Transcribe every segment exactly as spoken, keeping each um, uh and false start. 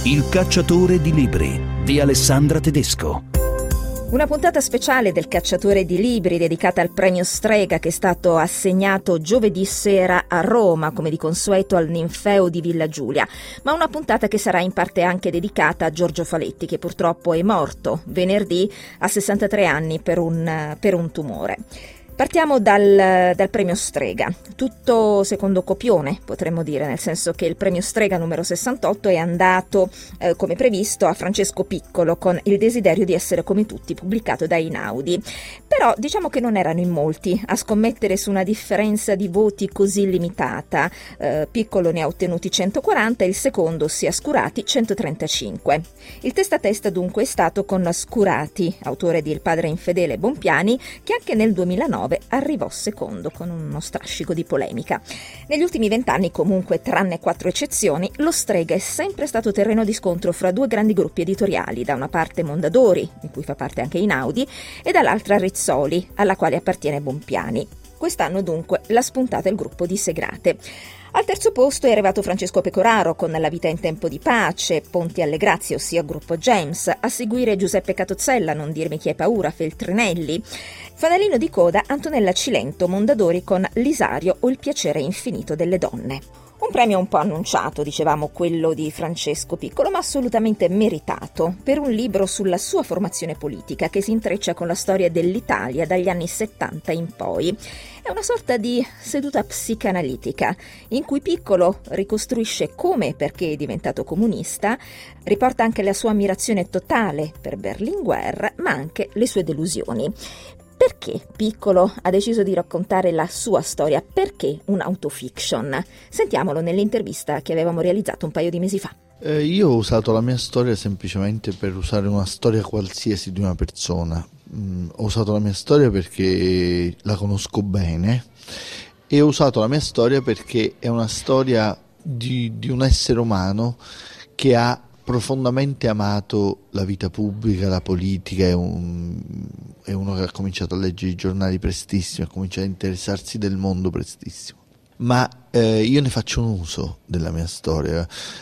Il cacciatore di libri di Alessandra Tedesco. Una puntata speciale del Cacciatore di Libri dedicata al premio Strega che è stato assegnato giovedì sera a Roma, come di consueto al Ninfeo di Villa Giulia, ma una puntata che sarà in parte anche dedicata a Giorgio Faletti, che purtroppo è morto venerdì a sessantatré anni per un, per un tumore. Partiamo dal, dal premio Strega, tutto secondo copione potremmo dire, nel senso che il premio Strega numero sessantotto è andato eh, come previsto a Francesco Piccolo con Il desiderio di essere come tutti, pubblicato da Einaudi. Però diciamo che non erano in molti a scommettere su una differenza di voti così limitata. Eh, Piccolo ne ha ottenuti centoquaranta e il secondo, ossia Scurati, centotrentacinque. Il testa a testa dunque è stato con Scurati, autore di Il padre infedele Bompiani, che anche nel duemilanove arrivò secondo con uno strascico di polemica. Negli ultimi vent'anni comunque, tranne quattro eccezioni, lo Strega è sempre stato terreno di scontro fra due grandi gruppi editoriali, da una parte Mondadori, di cui fa parte anche Einaudi, e dall'altra Rizzoli, alla quale appartiene Bompiani. Quest'anno dunque l'ha spuntata il gruppo di Segrate. Al terzo posto è arrivato Francesco Pecoraro con La vita in tempo di pace, Ponti alle grazie, ossia gruppo James, a seguire Giuseppe Catozzella, Non dirmi chi hai paura, Feltrinelli. Fanalino di coda Antonella Cilento, Mondadori con Lisario o Il piacere infinito delle donne. Un premio un po' annunciato, dicevamo, quello di Francesco Piccolo, ma assolutamente meritato, per un libro sulla sua formazione politica che si intreccia con la storia dell'Italia dagli anni settanta in poi. È una sorta di seduta psicanalitica, in cui Piccolo ricostruisce come e perché è diventato comunista, riporta anche la sua ammirazione totale per Berlinguer, ma anche le sue delusioni. Perché Piccolo ha deciso di raccontare la sua storia? Perché un autofiction? Sentiamolo nell'intervista che avevamo realizzato un paio di mesi fa. Eh, io ho usato la mia storia semplicemente per usare una storia qualsiasi di una persona. Mm, ho usato la mia storia perché la conosco bene e ho usato la mia storia perché è una storia di, di un essere umano che ha profondamente amato la vita pubblica, la politica, è, un, è uno che ha cominciato a leggere i giornali prestissimo, ha cominciato a interessarsi del mondo prestissimo. Ma eh, io ne faccio un uso della mia storia.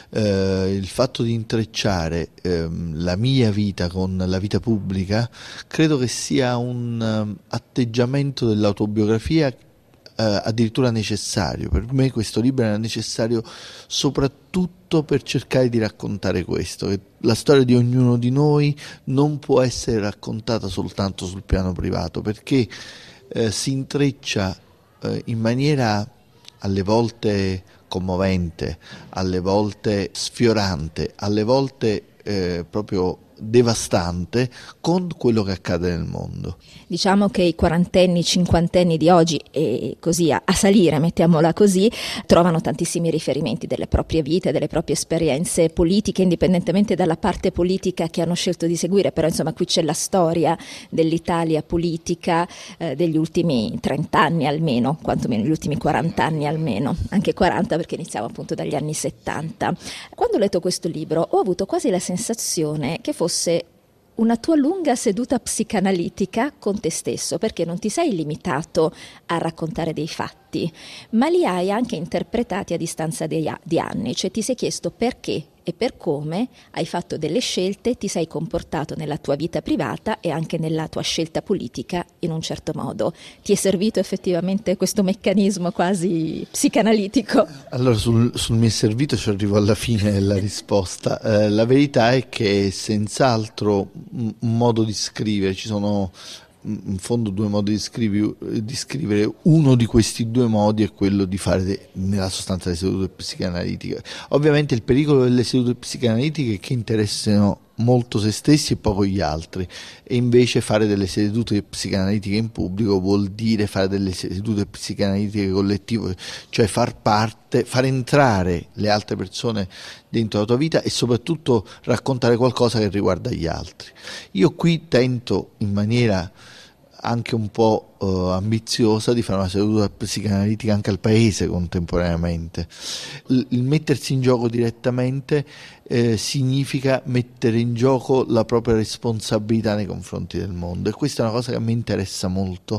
Eh, il fatto di intrecciare eh, la mia vita con la vita pubblica credo che sia un um, atteggiamento dell'autobiografia Uh, addirittura necessario. Per me questo libro era necessario soprattutto per cercare di raccontare questo, che la storia di ognuno di noi non può essere raccontata soltanto sul piano privato, perché uh, si intreccia uh, in maniera alle volte commovente, alle volte sfiorante, alle volte uh, proprio devastante con quello che accade nel mondo. Diciamo che i quarantenni, cinquantenni di oggi, e così a, a salire, mettiamola così, trovano tantissimi riferimenti delle proprie vite, delle proprie esperienze politiche, indipendentemente dalla parte politica che hanno scelto di seguire, però insomma qui c'è la storia dell'Italia politica eh, degli ultimi trent'anni almeno, quantomeno gli ultimi quarant'anni almeno, anche quaranta perché iniziamo appunto dagli anni settanta. Quando ho letto questo libro ho avuto quasi la sensazione che fosse fosse una tua lunga seduta psicanalitica con te stesso, perché non ti sei limitato a raccontare dei fatti, ma li hai anche interpretati a distanza di, di anni, cioè ti sei chiesto perché e per come hai fatto delle scelte, ti sei comportato nella tua vita privata e anche nella tua scelta politica in un certo modo. Ti è servito effettivamente questo meccanismo quasi psicanalitico? Allora sul, sul mi è servito ci arrivo alla fine della risposta. Eh, la verità è che senz'altro un, un modo di scrivere, ci sono in fondo due modi di, scrivi, di scrivere, uno di questi due modi è quello di fare de, nella sostanza le sedute psicanalitiche. Ovviamente il pericolo delle sedute psicanalitiche è che interessino molto se stessi e poco gli altri, e invece fare delle sedute psicanalitiche in pubblico vuol dire fare delle sedute psicanalitiche collettive, cioè far parte, far entrare le altre persone dentro la tua vita e soprattutto raccontare qualcosa che riguarda gli altri. Io qui tento in maniera anche un po' uh, ambiziosa di fare una seduta psicanalitica anche al paese contemporaneamente. Il, il mettersi in gioco direttamente eh, significa mettere in gioco la propria responsabilità nei confronti del mondo, e questa è una cosa che mi interessa molto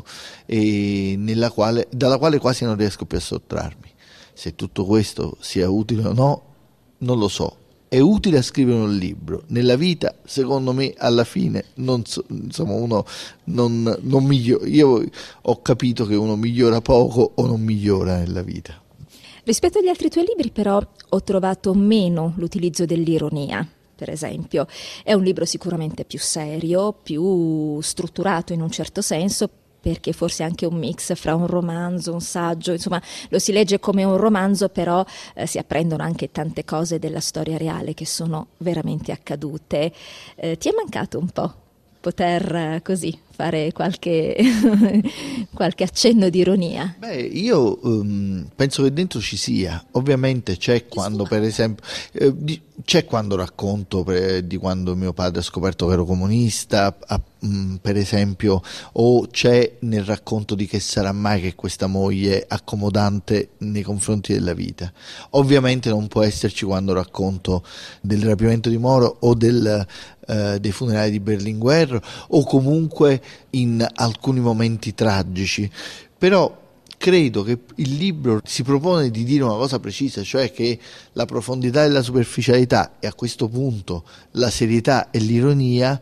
e nella quale, dalla quale quasi non riesco più a sottrarmi. Se tutto questo sia utile o no non lo so, è utile a scrivere un libro. Nella vita, secondo me, alla fine, non so, insomma, uno non, non migliora. Io ho capito che uno migliora poco o non migliora nella vita. Rispetto agli altri tuoi libri, però, ho trovato meno l'utilizzo dell'ironia. Per esempio, è un libro sicuramente più serio, più strutturato in un certo senso, perché forse è anche un mix fra un romanzo, un saggio, insomma lo si legge come un romanzo, però eh, si apprendono anche tante cose della storia reale che sono veramente accadute. Eh, ti è mancato un po' poter eh, così fare qualche, qualche accenno di ironia? Beh, io um, penso che dentro ci sia. Ovviamente c'è quando, per esempio, eh, di, c'è quando racconto per, di quando mio padre ha scoperto che ero comunista, a, um, per esempio, o c'è nel racconto di Che sarà mai, che è questa moglie accomodante nei confronti della vita. Ovviamente non può esserci quando racconto del rapimento di Moro o del, uh, dei funerali di Berlinguer, o comunque in alcuni momenti tragici, però credo che il libro si propone di dire una cosa precisa, cioè che la profondità e la superficialità, e a questo punto la serietà e l'ironia,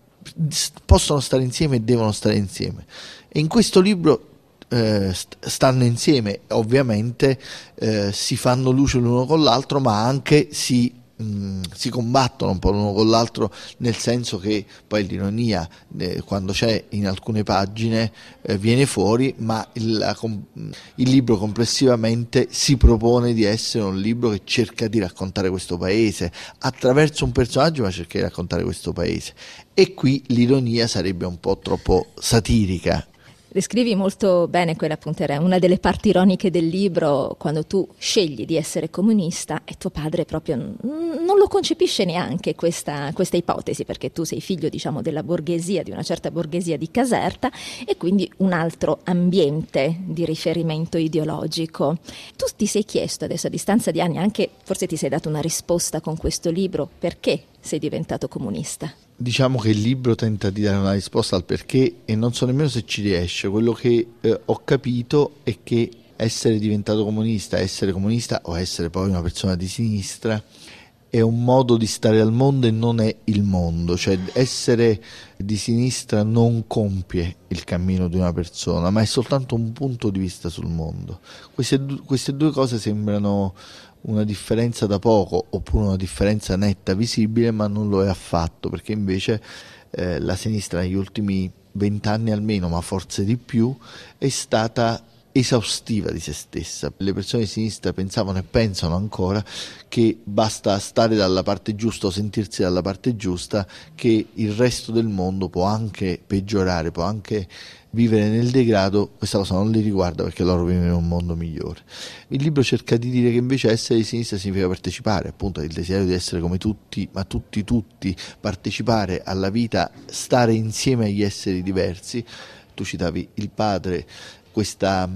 possono stare insieme e devono stare insieme, e in questo libro eh, stanno insieme. Ovviamente eh, si fanno luce l'uno con l'altro, ma anche si Mm, si combattono un po' l'uno con l'altro, nel senso che poi l'ironia eh, quando c'è in alcune pagine eh, viene fuori, ma il, la, il libro complessivamente si propone di essere un libro che cerca di raccontare questo paese attraverso un personaggio, ma cerca di raccontare questo paese, e qui l'ironia sarebbe un po' troppo satirica. Descrivi molto bene quella, appunto, era una delle parti ironiche del libro, quando tu scegli di essere comunista e tuo padre proprio non lo concepisce neanche questa, questa ipotesi, perché tu sei figlio, diciamo, della borghesia, di una certa borghesia di Caserta, e quindi un altro ambiente di riferimento ideologico. Tu ti sei chiesto adesso, a distanza di anni, anche forse ti sei dato una risposta con questo libro, perché sei diventato comunista? Diciamo che il libro tenta di dare una risposta al perché, e non so nemmeno se ci riesce. Quello che eh, ho capito è che essere diventato comunista, essere comunista o essere poi una persona di sinistra, è un modo di stare al mondo e non è il mondo. Cioè, essere di sinistra non compie il cammino di una persona, ma è soltanto un punto di vista sul mondo. Queste, queste due cose sembrano una differenza da poco, oppure una differenza netta, visibile, ma non lo è affatto, perché invece eh, la sinistra negli ultimi vent'anni almeno, ma forse di più, è stata esaustiva di se stessa. Le persone di sinistra pensavano e pensano ancora che basta stare dalla parte giusta o sentirsi dalla parte giusta, che il resto del mondo può anche peggiorare, può anche vivere nel degrado. Questa cosa non li riguarda, perché loro vivono in un mondo migliore. Il libro cerca di dire che invece essere di sinistra significa partecipare, appunto, il desiderio di essere come tutti, ma tutti tutti, partecipare alla vita, stare insieme agli esseri diversi. Tu citavi il padre, questa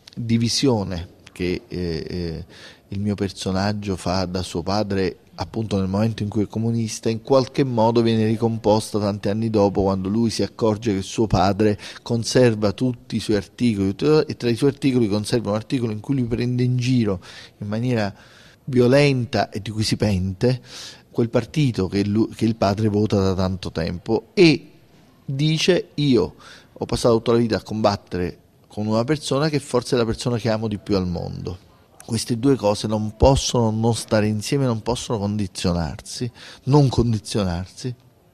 divisione che eh, eh, il mio personaggio fa da suo padre, appunto nel momento in cui è comunista, in qualche modo viene ricomposta tanti anni dopo, quando lui si accorge che suo padre conserva tutti i suoi articoli, e tra i suoi articoli conserva un articolo in cui lui prende in giro in maniera violenta e di cui si pente quel partito che, lui, che il padre vota da tanto tempo, e dice: io ho passato tutta la vita a combattere con una persona che forse è la persona che amo di più al mondo. Queste due cose non possono non stare insieme, non possono condizionarsi, non condizionarsi,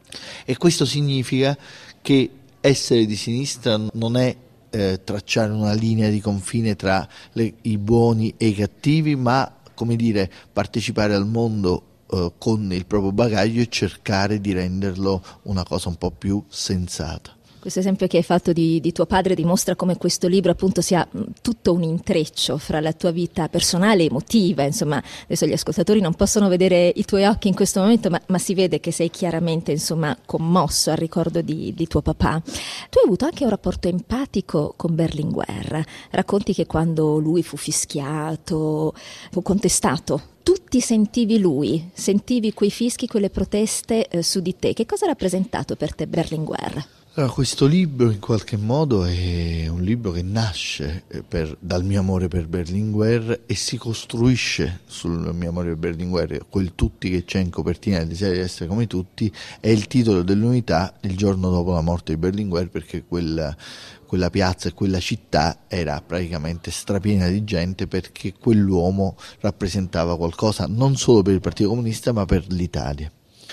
e questo significa che essere di sinistra non è eh, tracciare una linea di confine tra le, i buoni e i cattivi, ma, come dire, partecipare al mondo eh, con il proprio bagaglio e cercare di renderlo una cosa un po' più sensata. Questo esempio che hai fatto di, di tuo padre dimostra come questo libro, appunto, sia tutto un intreccio fra la tua vita personale e emotiva. Insomma, adesso gli ascoltatori non possono vedere i tuoi occhi in questo momento, ma, ma si vede che sei chiaramente, insomma, commosso al ricordo di, di tuo papà. Tu hai avuto anche un rapporto empatico con Berlinguer. Racconti che quando lui fu fischiato, fu contestato, tu ti sentivi lui, sentivi quei fischi, quelle proteste eh, su di te. Che cosa ha rappresentato per te Berlinguer? Allora, questo libro in qualche modo è un libro che nasce per, dal mio amore per Berlinguer e si costruisce sul mio amore per Berlinguer. Quel tutti che c'è in copertina, il desiderio di essere come tutti, è il titolo dell'unità il giorno dopo la morte di Berlinguer, perché quella, quella piazza e quella città era praticamente strapiena di gente, perché quell'uomo rappresentava qualcosa non solo per il Partito Comunista ma per l'Italia.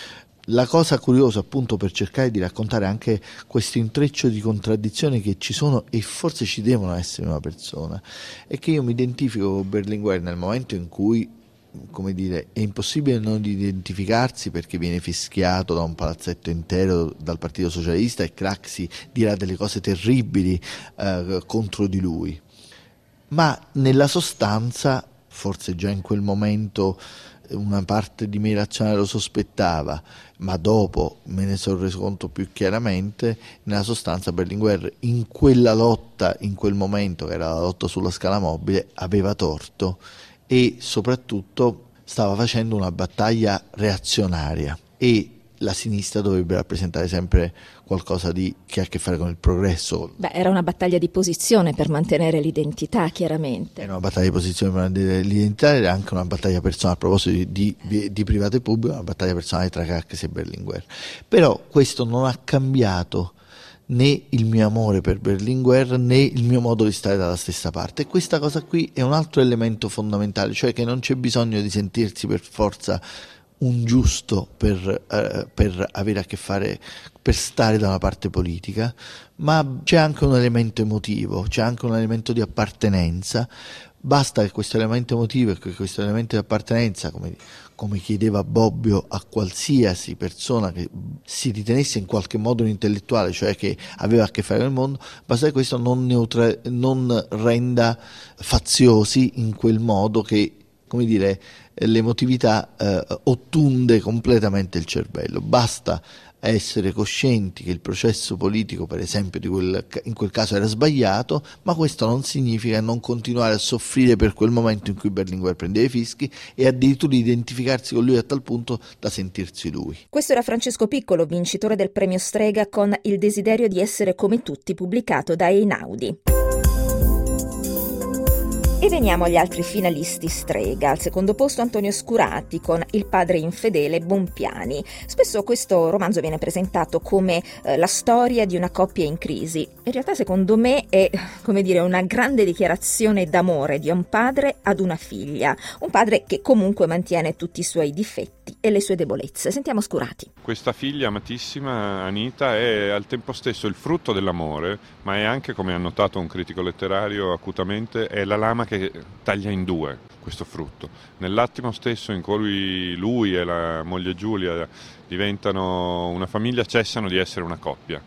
La cosa curiosa, appunto, per cercare di raccontare anche questo intreccio di contraddizioni che ci sono e forse ci devono essere in una persona, è che io mi identifico con Berlinguer nel momento in cui, come dire, è impossibile non identificarsi, perché viene fischiato da un palazzetto intero dal Partito Socialista e Craxi dirà delle cose terribili eh, contro di lui. Ma nella sostanza, forse già in quel momento una parte di me razionale lo sospettava, ma dopo me ne sono reso conto più chiaramente, nella sostanza Berlinguer in quella lotta, in quel momento che era la lotta sulla scala mobile, aveva torto e soprattutto stava facendo una battaglia reazionaria, e la sinistra dovrebbe rappresentare sempre qualcosa di, che ha a che fare con il progresso. Beh, era una battaglia di posizione per mantenere l'identità, chiaramente. Era una battaglia di posizione per mantenere l'identità, era anche una battaglia personale, a proposito di, di, di privato e pubblico, una battaglia personale tra Craxi e Berlinguer. Però questo non ha cambiato né il mio amore per Berlinguer né il mio modo di stare dalla stessa parte, e questa cosa qui è un altro elemento fondamentale, cioè che non c'è bisogno di sentirsi per forza un giusto per, eh, per avere a che fare, per stare da una parte politica, ma c'è anche un elemento emotivo, c'è anche un elemento di appartenenza. Basta che questo elemento emotivo e che questo elemento di appartenenza, come, come chiedeva Bobbio a qualsiasi persona che si ritenesse in qualche modo un intellettuale, cioè che aveva a che fare con il mondo, basta che questo non, neutra- non renda faziosi in quel modo che, come dire, l'emotività eh, ottunde completamente il cervello. Basta essere coscienti che il processo politico, per esempio, di quel, in quel caso era sbagliato, ma questo non significa non continuare a soffrire per quel momento in cui Berlinguer prendeva i fischi, e addirittura identificarsi con lui a tal punto da sentirsi lui. Questo era Francesco Piccolo, vincitore del premio Strega con Il desiderio di essere come tutti, pubblicato da Einaudi. E veniamo agli altri finalisti Strega. Al secondo posto Antonio Scurati con Il padre infedele Bompiani. Spesso questo romanzo viene presentato come eh, la storia di una coppia in crisi. In realtà, secondo me, è, come dire, una grande dichiarazione d'amore di un padre ad una figlia. Un padre che comunque mantiene tutti i suoi difetti e le sue debolezze. Sentiamo Scurati. Questa figlia amatissima, Anita, è al tempo stesso il frutto dell'amore, ma è anche, come ha notato un critico letterario acutamente, è la lama che taglia in due questo frutto. Nell'attimo stesso in cui lui e la moglie Giulia diventano una famiglia, cessano di essere una coppia.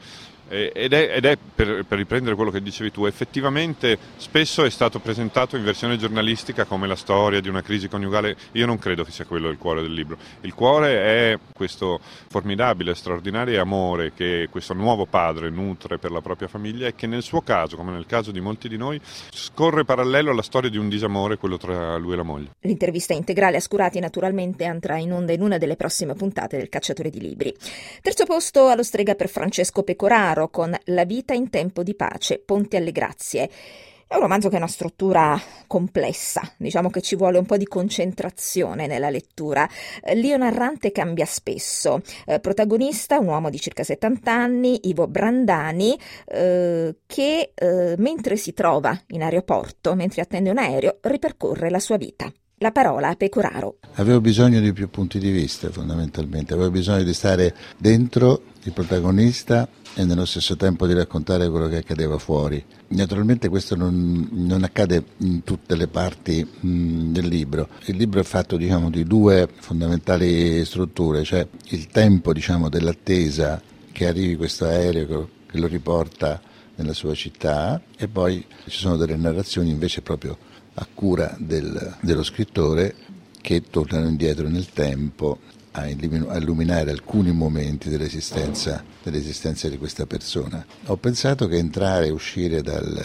Ed è, ed è per, per riprendere quello che dicevi tu, effettivamente spesso è stato presentato in versione giornalistica come la storia di una crisi coniugale. Io non credo che sia quello il cuore del libro. Il cuore è questo formidabile, straordinario amore che questo nuovo padre nutre per la propria famiglia, e che nel suo caso, come nel caso di molti di noi, scorre parallelo alla storia di un disamore, quello tra lui e la moglie. L'intervista integrale a Scurati naturalmente andrà in onda in una delle prossime puntate del Cacciatore di Libri. Terzo posto allo Strega per Francesco Pecoraro con La vita in tempo di pace, Ponti alle grazie. È un romanzo che ha una struttura complessa, diciamo che ci vuole un po' di concentrazione nella lettura. L'io narrante cambia spesso. Eh, protagonista un uomo di circa settanta anni, Ivo Brandani, eh, che eh, mentre si trova in aeroporto, mentre attende un aereo, ripercorre la sua vita. La parola a Pecoraro. Avevo bisogno di più punti di vista, fondamentalmente. Avevo bisogno di stare dentro il protagonista e nello stesso tempo di raccontare quello che accadeva fuori. Naturalmente questo non, non accade in tutte le parti mh, del libro. Il libro è fatto, diciamo, di due fondamentali strutture, cioè il tempo, diciamo, dell'attesa che arrivi questo aereo che lo riporta nella sua città, e poi ci sono delle narrazioni invece proprio a cura del, dello scrittore, che tornano indietro nel tempo a illuminare alcuni momenti dell'esistenza, dell'esistenza di questa persona. Ho pensato che entrare e uscire dal,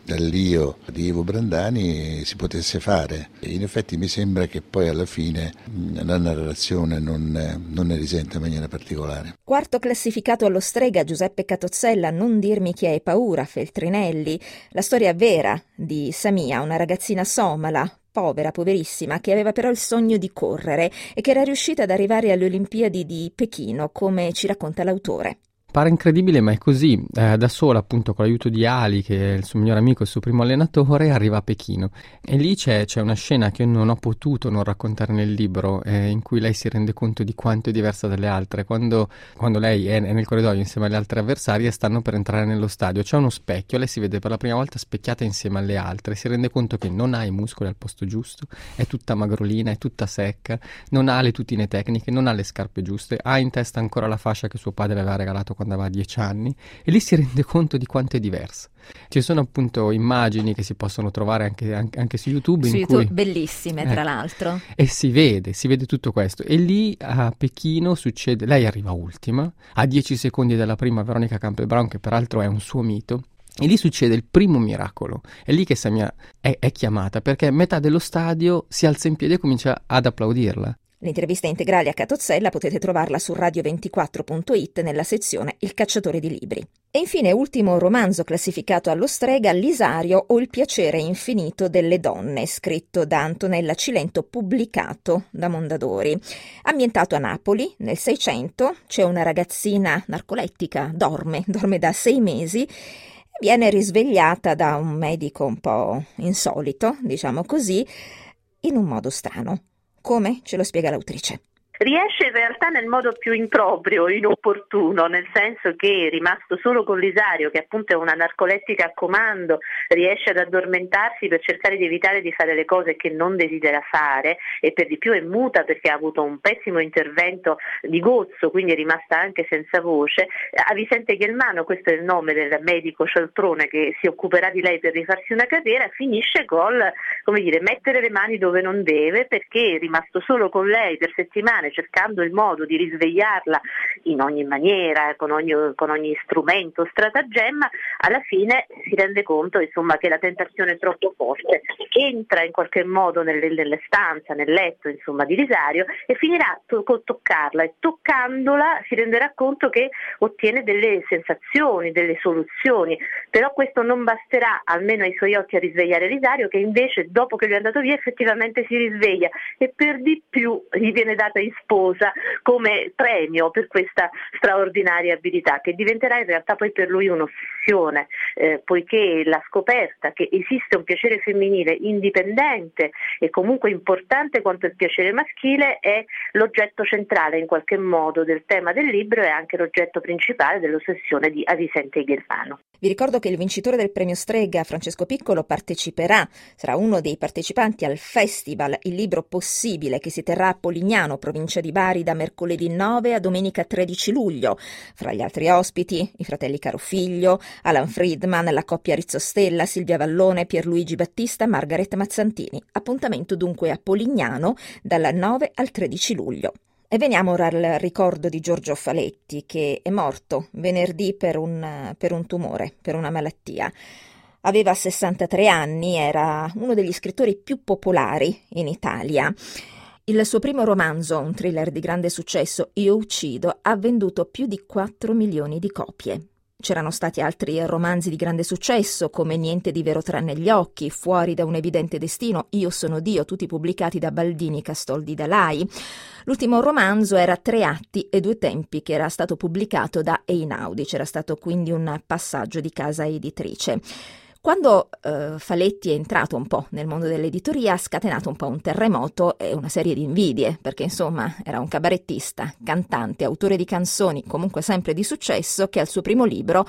dall'io di Ivo Brandani si potesse fare. In effetti mi sembra che poi alla fine la narrazione non, non ne risente in maniera particolare. Quarto classificato allo Strega Giuseppe Catozzella, Non dirmi chi hai paura, Feltrinelli, la storia vera di Samia, una ragazzina somala, povera, poverissima, che aveva però il sogno di correre e che era riuscita ad arrivare alle Olimpiadi di Pechino, come ci racconta l'autore. Pare incredibile, ma è così. Eh, da sola, appunto, con l'aiuto di Ali, che è il suo migliore amico, il suo primo allenatore, arriva a Pechino. E lì c'è, c'è una scena che io non ho potuto non raccontare nel libro, eh, in cui lei si rende conto di quanto è diversa dalle altre. Quando, quando lei è, è nel corridoio insieme alle altre avversarie, stanno per entrare nello stadio. C'è uno specchio, lei si vede per la prima volta specchiata insieme alle altre. Si rende conto che non ha i muscoli al posto giusto, è tutta magrolina, è tutta secca, non ha le tutine tecniche, non ha le scarpe giuste, ha in testa ancora la fascia che suo padre aveva regalato quando aveva dieci anni, e lì si rende conto di quanto è diversa. Ci sono appunto immagini che si possono trovare anche, anche, anche su YouTube, su in YouTube cui, bellissime tra eh, l'altro, e si vede, si vede tutto questo. E lì a Pechino succede, lei arriva ultima, a dieci secondi dalla prima Veronica Campbell-Brown, che peraltro è un suo mito. E lì succede il primo miracolo, è lì che Samia è, è chiamata, perché metà dello stadio si alza in piedi e comincia ad applaudirla. L'intervista integrale a Catozzella potete trovarla su radio ventiquattro punto it nella sezione Il cacciatore di libri. E infine, ultimo romanzo classificato allo Strega, Lisario o il piacere infinito delle donne, scritto da Antonella Cilento, pubblicato da Mondadori. Ambientato a Napoli, nel Seicento, c'è una ragazzina narcolettica, dorme, dorme da sei mesi, e viene risvegliata da un medico un po' insolito, diciamo così, in un modo strano. Come? Ce lo spiega l'autrice. Riesce in realtà nel modo più improprio, inopportuno, nel senso che, rimasto solo con Lisario, che appunto è una narcolettica a comando, riesce ad addormentarsi per cercare di evitare di fare le cose che non desidera fare, e per di più è muta perché ha avuto un pessimo intervento di gozzo, quindi è rimasta anche senza voce. A Vicente Ghelmano, questo è il nome del medico cialtrone che si occuperà di lei per rifarsi una carriera, finisce col, come dire, mettere le mani dove non deve, perché è rimasto solo con lei per settimane, cercando il modo di risvegliarla in ogni maniera, con ogni, con ogni strumento, stratagemma. Alla fine si rende conto, insomma, che la tentazione è troppo forte, entra in qualche modo nelle, nelle stanze, nel letto, insomma, di Lisario, e finirà to- con toccarla, e toccandola si renderà conto che ottiene delle sensazioni, delle soluzioni. Però questo non basterà, almeno ai suoi occhi, a risvegliare Lisario, che invece, dopo che lui è andato via, effettivamente si risveglia, e per di più gli viene data in sposa come premio per questa straordinaria abilità, che diventerà in realtà poi per lui un'ossessione, eh, poiché la scoperta che esiste un piacere femminile indipendente e comunque importante quanto il piacere maschile è l'oggetto centrale in qualche modo del tema del libro, e anche l'oggetto principale dell'ossessione di Vicente Ghelmano. Vi ricordo che il vincitore del premio Strega, Francesco Piccolo, parteciperà, sarà uno dei partecipanti al festival Il Libro Possibile, che si terrà a Polignano, provincia di Bari, da mercoledì nove a domenica tredici luglio. Fra gli altri ospiti, i fratelli Carofiglio, Alan Friedman, la coppia Rizzostella, Silvia Vallone, Pierluigi Battista, Margaret Mazzantini. Appuntamento dunque a Polignano dal nove al tredici luglio. E veniamo ora al ricordo di Giorgio Faletti, che è morto venerdì per un, per un tumore, per una malattia. Aveva sessantatré anni, era uno degli scrittori più popolari in Italia. Il suo primo romanzo, un thriller di grande successo, Io uccido, ha venduto più di quattro milioni di copie. C'erano stati altri romanzi di grande successo, come Niente di vero tranne gli occhi, Fuori da un evidente destino, Io sono Dio, tutti pubblicati da Baldini, Castoldi, Dalai. L'ultimo romanzo era Tre atti e due tempi, che era stato pubblicato da Einaudi. C'era stato quindi un passaggio di casa editrice. Quando eh, Faletti è entrato un po' nel mondo dell'editoria, ha scatenato un po' un terremoto e una serie di invidie, perché insomma era un cabarettista, cantante, autore di canzoni, comunque sempre di successo, che al suo primo libro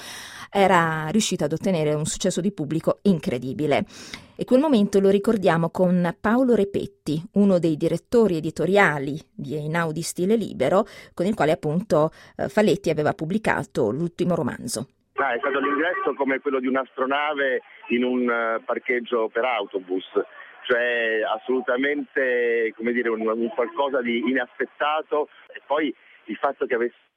era riuscito ad ottenere un successo di pubblico incredibile. E quel momento lo ricordiamo con Paolo Repetti, uno dei direttori editoriali di Einaudi Stile Libero, con il quale appunto eh, Faletti aveva pubblicato l'ultimo romanzo. Ah, è stato l'ingresso come quello di un'astronave in un uh, parcheggio per autobus, cioè assolutamente, come dire, un, un qualcosa di inaspettato, e poi il fatto che avesse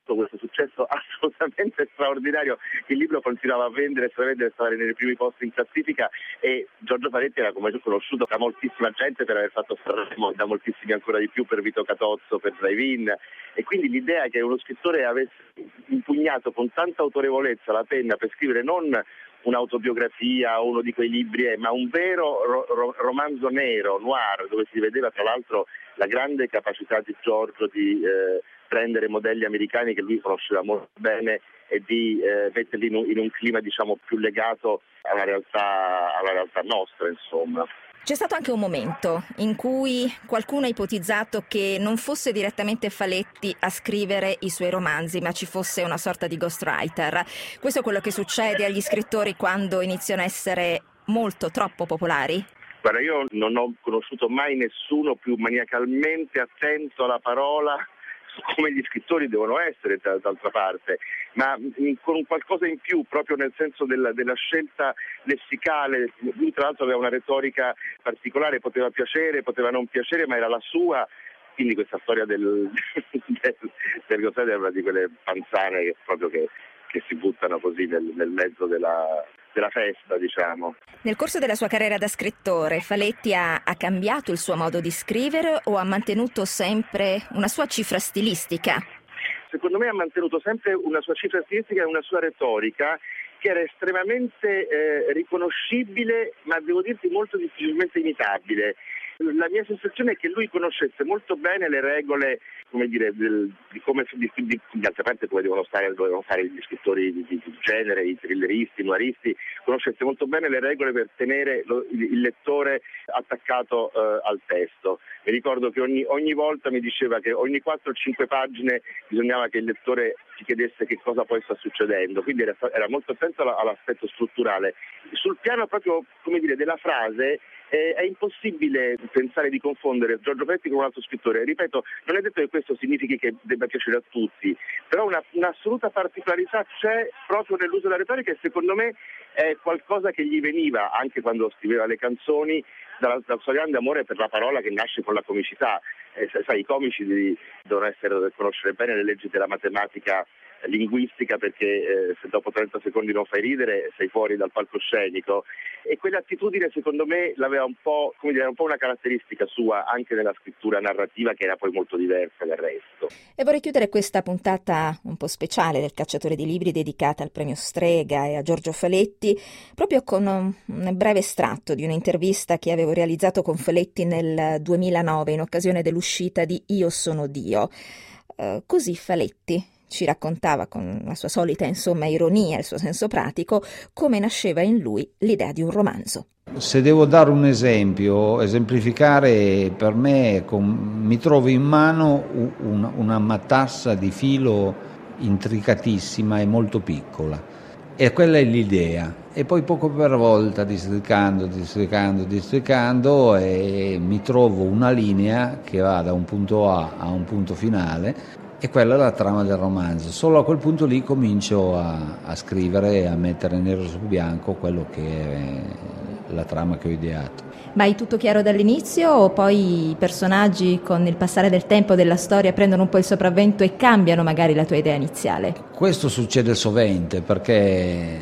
questo successo assolutamente straordinario, il libro continuava a vendere, a vendere, stava nei primi posti in classifica, e Giorgio Faletti era come conosciuto da moltissima gente per aver fatto Sanremo, da moltissimi ancora di più per Vito Catozzo, per Drive-In, e quindi l'idea che uno scrittore avesse impugnato con tanta autorevolezza la penna per scrivere non un'autobiografia o uno di quei libri, eh, ma un vero ro- ro- romanzo nero, noir, dove si vedeva tra l'altro la grande capacità di Giorgio di eh, prendere modelli americani che lui conosceva molto bene e di eh, metterli in un, in un clima diciamo più legato alla realtà, alla realtà nostra, insomma. C'è stato anche un momento in cui qualcuno ha ipotizzato che non fosse direttamente Faletti a scrivere i suoi romanzi, ma ci fosse una sorta di ghostwriter. Questo è quello che succede agli scrittori quando iniziano a essere molto, troppo popolari? Guarda, io non ho conosciuto mai nessuno più maniacalmente attento alla parola come gli scrittori devono essere, d'altra parte, ma con un qualcosa in più, proprio nel senso della, della scelta lessicale. Lui tra l'altro aveva una retorica particolare, poteva piacere, poteva non piacere, ma era la sua. Quindi questa storia del del, del Gosset è una di quelle panzane che proprio che, che si buttano così nel, nel mezzo della, della festa, diciamo. Nel corso della sua carriera da scrittore, Faletti ha, ha cambiato il suo modo di scrivere o ha mantenuto sempre una sua cifra stilistica? Secondo me ha mantenuto sempre una sua cifra stilistica e una sua retorica che era estremamente eh, riconoscibile, ma devo dirti molto difficilmente imitabile. La mia sensazione è che lui conoscesse molto bene le regole, come dire, del, di come di, di, di altra parte come devono stare, dovevano fare gli scrittori di, di, di genere, i thrilleristi, i noiristi, conoscesse molto bene le regole per tenere lo, il, il lettore attaccato eh, al testo. Mi ricordo che ogni, ogni volta mi diceva che ogni quattro o cinque pagine bisognava che il lettore si chiedesse che cosa poi sta succedendo, quindi era, era molto attento all'aspetto strutturale. Sul piano proprio, come dire, della frase, eh, è impossibile pensare di confondere Giorgio Faletti con un altro scrittore. Ripeto, non è detto che questo significhi che debba piacere a tutti, però una, un'assoluta particolarità c'è proprio nell'uso della retorica, e secondo me è qualcosa che gli veniva anche quando scriveva le canzoni dal suo grande amore per la parola, che nasce con la comicità. Eh, sai, i comici di, devono essere, conoscere bene le leggi della matematica linguistica, perché eh, se dopo trenta secondi non fai ridere sei fuori dal palcoscenico, e quell'attitudine secondo me l'aveva un po', come dire, un po' una caratteristica sua anche nella scrittura narrativa, che era poi molto diversa dal resto. E vorrei chiudere questa puntata un po' speciale del Cacciatore di Libri, dedicata al premio Strega e a Giorgio Faletti, proprio con un, un breve estratto di un'intervista che avevo realizzato con Faletti nel duemilanove in occasione dell'uscita di Io sono Dio. Uh, così Faletti ci raccontava con la sua solita insomma ironia e il suo senso pratico come nasceva in lui l'idea di un romanzo. Se devo dare un esempio, esemplificare, per me con, mi trovo in mano un, una matassa di filo intricatissima e molto piccola, e quella è l'idea, e poi poco per volta districando, districando, districando e mi trovo una linea che va da un punto A a un punto finale, e quella è la trama del romanzo. Solo a quel punto lì comincio a, a scrivere e a mettere nero su bianco quello che è la trama che ho ideato. Ma hai tutto chiaro dall'inizio, o poi i personaggi con il passare del tempo della storia prendono un po' il sopravvento e cambiano magari la tua idea iniziale? Questo succede sovente, perché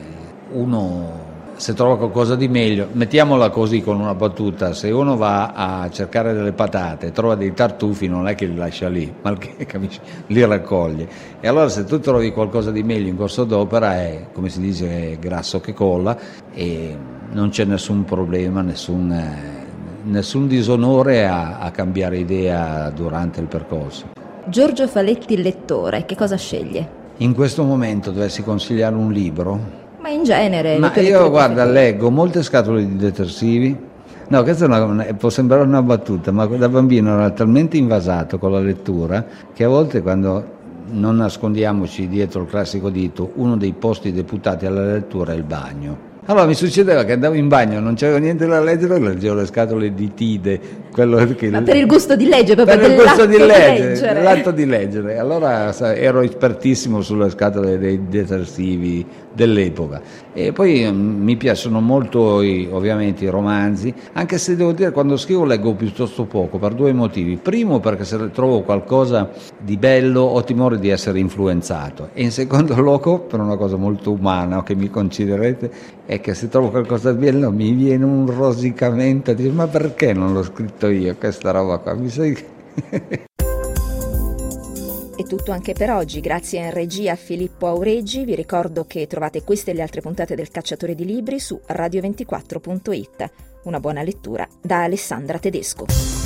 uno, se trova qualcosa di meglio, mettiamola così con una battuta, se uno va a cercare delle patate, trova dei tartufi, non è che li lascia lì, ma che, capisci, li raccoglie. E allora se tu trovi qualcosa di meglio in corso d'opera è, come si dice, grasso che colla, e non c'è nessun problema, nessun, eh, nessun disonore a, a cambiare idea durante il percorso. Giorgio Faletti, il lettore, che cosa sceglie? In questo momento dovessi consigliare un libro? Ma in genere... Ma io, guarda, leggo molte scatole di detersivi. No, questa è una, può sembrare una battuta, ma da bambino ero talmente invasato con la lettura che a volte, quando non nascondiamoci dietro il classico dito, uno dei posti deputati alla lettura è il bagno. Allora mi succedeva che andavo in bagno, non c'avevo niente da leggere, leggevo le scatole di Tide, quello che... Ma per il gusto di leggere, proprio per il gusto di leggere, di leggere. l'atto di leggere. Allora sa, ero espertissimo sulle scatole dei detersivi dell'epoca. E poi um, mi piacciono molto i, ovviamente i romanzi, anche se devo dire quando scrivo leggo piuttosto poco, per due motivi. Primo, perché se trovo qualcosa di bello ho timore di essere influenzato, e in secondo luogo, per una cosa molto umana che mi concederete, è che se trovo qualcosa di bello mi viene un rosicamento, dico, ma perché non l'ho scritto io questa roba qua? Mi sai... È tutto anche per oggi, grazie in regia a Filippo Aureggi. Vi ricordo che trovate queste e le altre puntate del Cacciatore di Libri su radio ventiquattro punto it. Una buona lettura da Alessandra Tedesco.